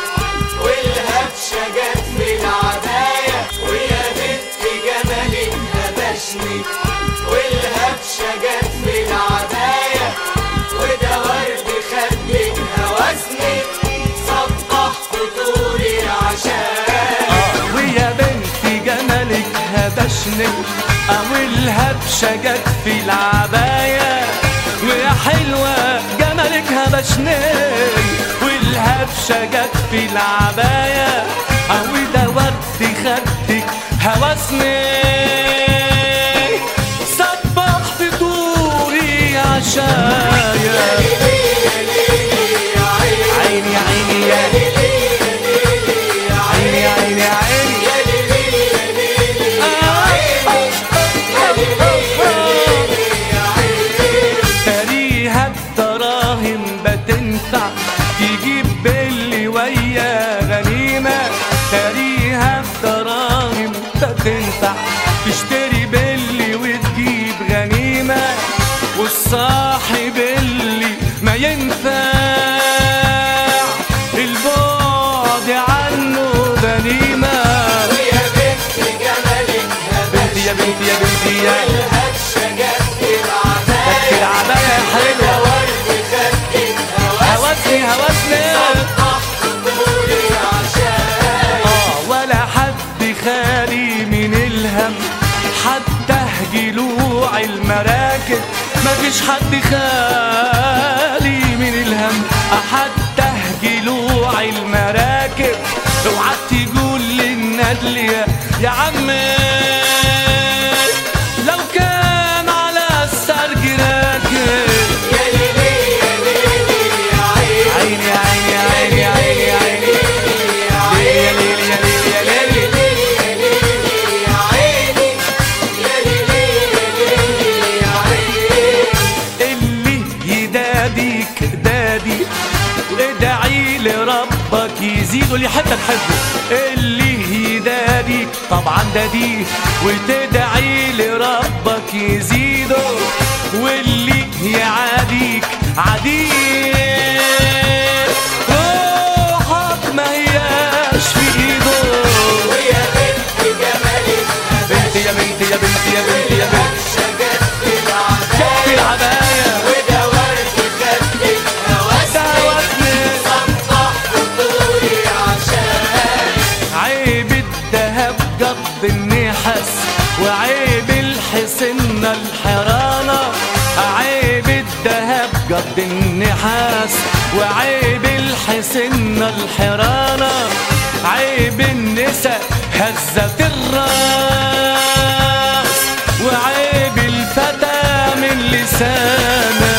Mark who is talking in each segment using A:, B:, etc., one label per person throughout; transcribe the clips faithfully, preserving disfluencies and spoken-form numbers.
A: والهبشة جت في العباية، ويا بنت جمالك هبشني. والهبشة جت في العباية، وده ورد خدك هوسني، سطح فطوري عشان.
B: ويا بنت جمالك هبشني، أو الهبشة جت في العباية، ويا حلوة جمالك هبشني، والهبشة جت في العباية، أو ده ورد خدك هوسني، صبحت طوري عشايا. عيني عيني يا عيني عيني عيني تاريها الدراهم بتنفع تجيب باللي ويا غنيمة، تاريها الدراهم بتنفع تشتري باللي وتجيب غنيمة، والصاحب اللي ما ينفع البعد عنه غنيمة.
A: ويا بنت جمالك
B: بنتي يا بنتي يا بنتي يا
A: والهبشة جت في
B: في
A: العباية،
B: العباية يا حلوة،
A: وده ورد خدك
B: هوسني هوسني
A: سطح فطوري عشان.
B: اه ولا حد خالي من الهم، حتى جلوع المراكب مفيش حد خالي من الهم، حتى جلوع المراكب. اوعى تقول للندل يا يا عمي لو كان على السرج راكب.
A: يا ليلي يا ليلي يا عيني،
B: عيني عيني عيني عيني عيني يا ليلي يا ليلي يا ليلي
A: يا ليلي يا عيني، يا ليلي يا ليلي يا عيني.
B: اللي يداديك دادي، ادعي لربك يزيد، واللي حتى تحبه اللي يداديك طبعا داديه، وتدعي لربك يزيده، واللي يعاديك عاديه، روحك ما هياش في ايده.
A: ويا بنت جمالك
B: بنتي يا بنتي يا بنتي يا بنتي يا بنتي
A: هبشة جت في
B: في
A: العباية،
B: العباية
A: وده ورد خدك هوسني، سطح فطوري عشان.
B: عيب الدهب قض النحاس، وعيب الحسنة الحرانة، عيب الدهب قض النحاس، وعيب الحسنة الحرانة، عيب النساء هزت الراس، وعيب الفتى من لسانه.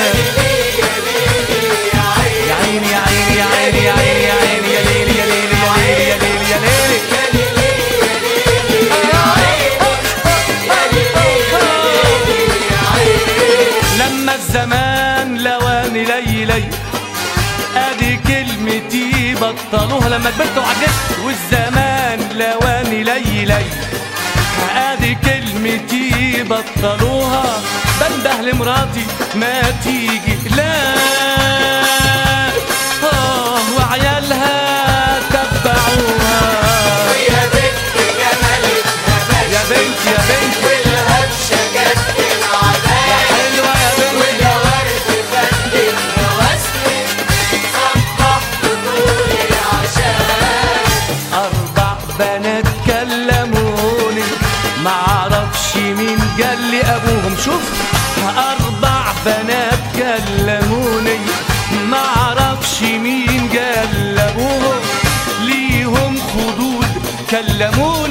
B: يا عيني يا عيني يا عيني يا عيني يا عيني يا ليلي يا ليلي يا ليلي يا ليلي يا ليلي لما الزمان لواني ليلي، ادي كلمتي بطلوها لما كبرت وعجزت، والزمان لواني ليلي، ادي كلمتي بطلوها، بنده لمراتي ما تيجي لا، اه وعيالها تبعوها.
A: ويا بنت جمالك
B: يا بنت يا بنت
A: والهبشة جت في العباية،
B: حلوة يا بنت
A: وده ورد خدك هوسني، سطح فطوري عشان.
B: أربع بنات كلموني معرفش مين قال لي أبوهم، شوف أربع بنات كلموني معرفش مين قال لأبوهم، ليهم خدود كلموني